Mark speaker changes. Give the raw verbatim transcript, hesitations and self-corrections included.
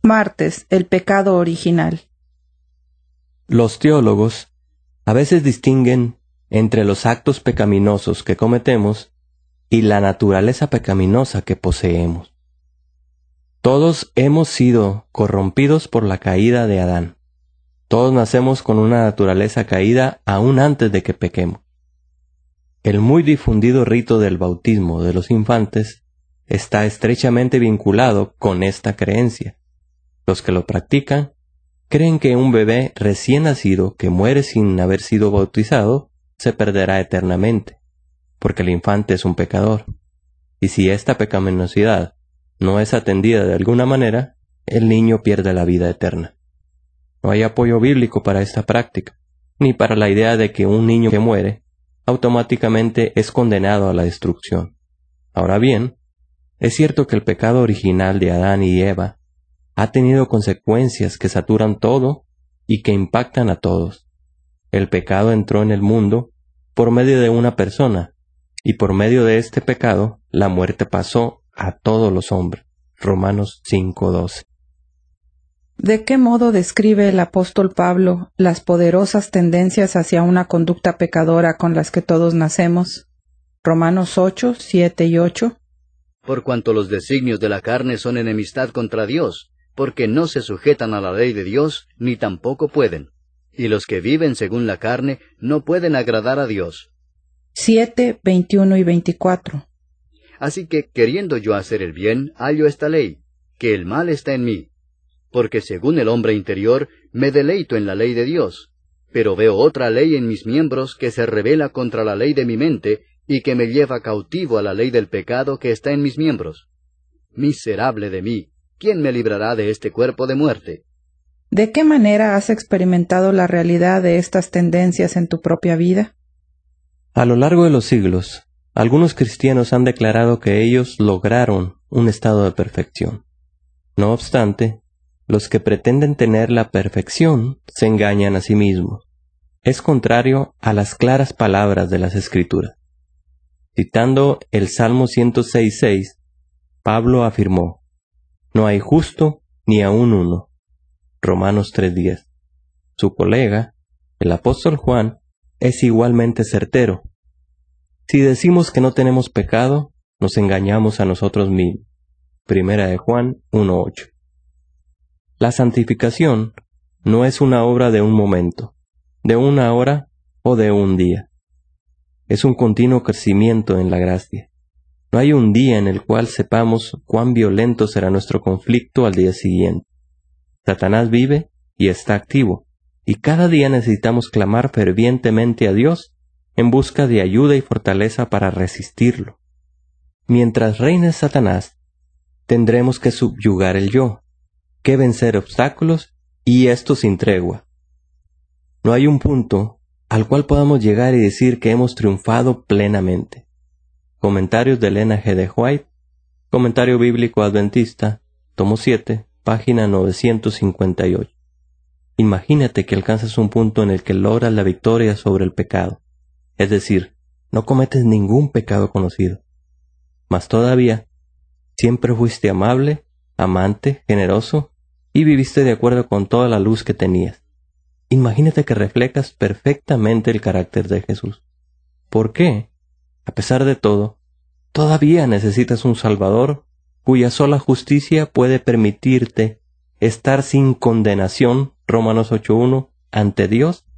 Speaker 1: Martes, el pecado original.
Speaker 2: Los teólogos a veces distinguen entre los actos pecaminosos que cometemos y la naturaleza pecaminosa que poseemos. Todos hemos sido corrompidos por la caída de Adán. Todos nacemos con una naturaleza caída aún antes de que pequemos. El muy difundido rito del bautismo de los infantes está estrechamente vinculado con esta creencia. Los que lo practican creen que un bebé recién nacido que muere sin haber sido bautizado se perderá eternamente, porque el infante es un pecador. Y si esta pecaminosidad no es atendida de alguna manera, el niño pierde la vida eterna. No hay apoyo bíblico para esta práctica, ni para la idea de que un niño que muere automáticamente es condenado a la destrucción. Ahora bien, es cierto que el pecado original de Adán y Eva ha tenido consecuencias que saturan todo y que impactan a todos. El pecado entró en el mundo por medio de una persona, y por medio de este pecado la muerte pasó a todos los hombres. Romanos cinco doce.
Speaker 1: ¿De qué modo describe el apóstol Pablo las poderosas tendencias hacia una conducta pecadora con las que todos nacemos? Romanos ocho, siete y ocho.
Speaker 3: Por cuanto los designios de la carne son enemistad contra Dios, porque no se sujetan a la ley de Dios, ni tampoco pueden. Y los que viven según la carne no pueden agradar a Dios.
Speaker 1: siete, veintiuno y veinticuatro.
Speaker 3: Así que, queriendo yo hacer el bien, hallo esta ley, que el mal está en mí. Porque según el hombre interior, me deleito en la ley de Dios. Pero veo otra ley en mis miembros que se rebela contra la ley de mi mente, y que me lleva cautivo a la ley del pecado que está en mis miembros. Miserable de mí, ¿quién me librará de este cuerpo de muerte?
Speaker 1: ¿De qué manera has experimentado la realidad de estas tendencias en tu propia vida?
Speaker 2: A lo largo de los siglos, algunos cristianos han declarado que ellos lograron un estado de perfección. No obstante, los que pretenden tener la perfección se engañan a sí mismos. Es contrario a las claras palabras de las Escrituras. Citando el Salmo ciento seis, seis, Pablo afirmó: «No hay justo ni aun uno». Romanos tres diez. Su colega, el apóstol Juan, es igualmente certero. Si decimos que no tenemos pecado, nos engañamos a nosotros mismos. Primera de Juan uno ocho. La santificación no es una obra de un momento, de una hora o de un día. Es un continuo crecimiento en la gracia. No hay un día en el cual sepamos cuán violento será nuestro conflicto al día siguiente. Satanás vive y está activo, y cada día necesitamos clamar fervientemente a Dios en busca de ayuda y fortaleza para resistirlo. Mientras reine Satanás, tendremos que subyugar el yo, que vencer obstáculos, y esto sin tregua. No hay un punto al cual podamos llegar y decir que hemos triunfado plenamente. Comentarios de Elena G. de White, Comentario Bíblico Adventista, tomo siete, página novecientos cincuenta y ocho. Imagínate que alcanzas un punto en el que logras la victoria sobre el pecado, es decir, no cometes ningún pecado conocido. Mas todavía, siempre fuiste amable, amante, generoso, y viviste de acuerdo con toda la luz que tenías. Imagínate que reflejas perfectamente el carácter de Jesús. ¿Por qué? A pesar de todo, todavía necesitas un Salvador cuya sola justicia puede permitirte estar sin condenación, Romanos ocho uno, ante Dios